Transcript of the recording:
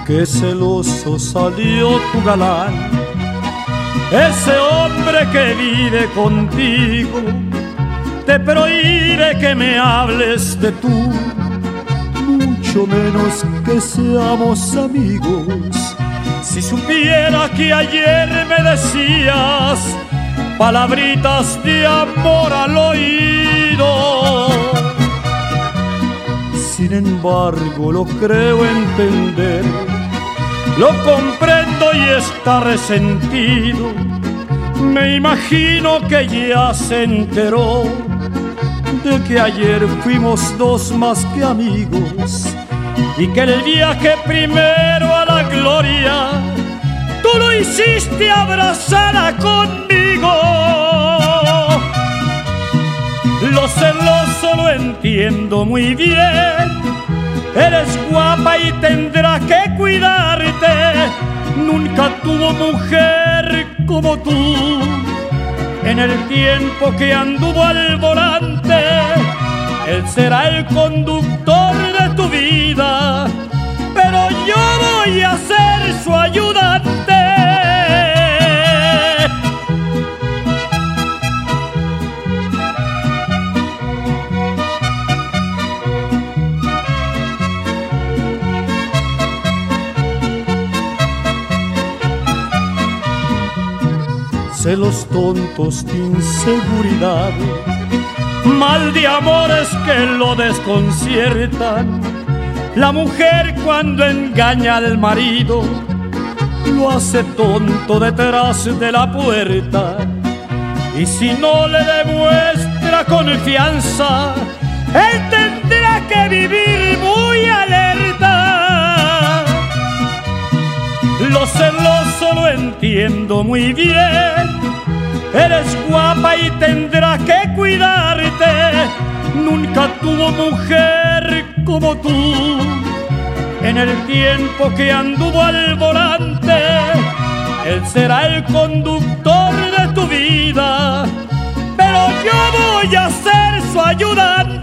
Qué celoso salió tu galán, ese hombre que vive contigo. Te prohíbe que me hables de tú, mucho menos que seamos amigos. Si supiera que ayer me decías palabritas de amor al oído. Sin embargo lo creo entender, lo comprendo y está resentido. Me imagino que ya se enteró de que ayer fuimos dos más que amigos, y que el viaje primero a la gloria tú lo hiciste abrazada conmigo. Lo celoso lo entiendo muy bien, eres guapa y tendrá que cuidarte. Nunca tuvo mujer como tú en el tiempo que anduvo al volante. Él será el conductor de tu vida, pero yo voy a ser su ayudante. Celos tontos de inseguridad, mal de amores que lo desconciertan. La mujer cuando engaña al marido lo hace tonto detrás de la puerta, y si no le demuestra confianza, él tendrá que vivir muy alerta. Lo celoso lo entiendo muy bien, eres guapa y tendrá que cuidarte. Nunca tuvo mujer como tú en el tiempo que anduvo al volante. Él será el conductor de tu vida, pero yo voy a ser su ayudante.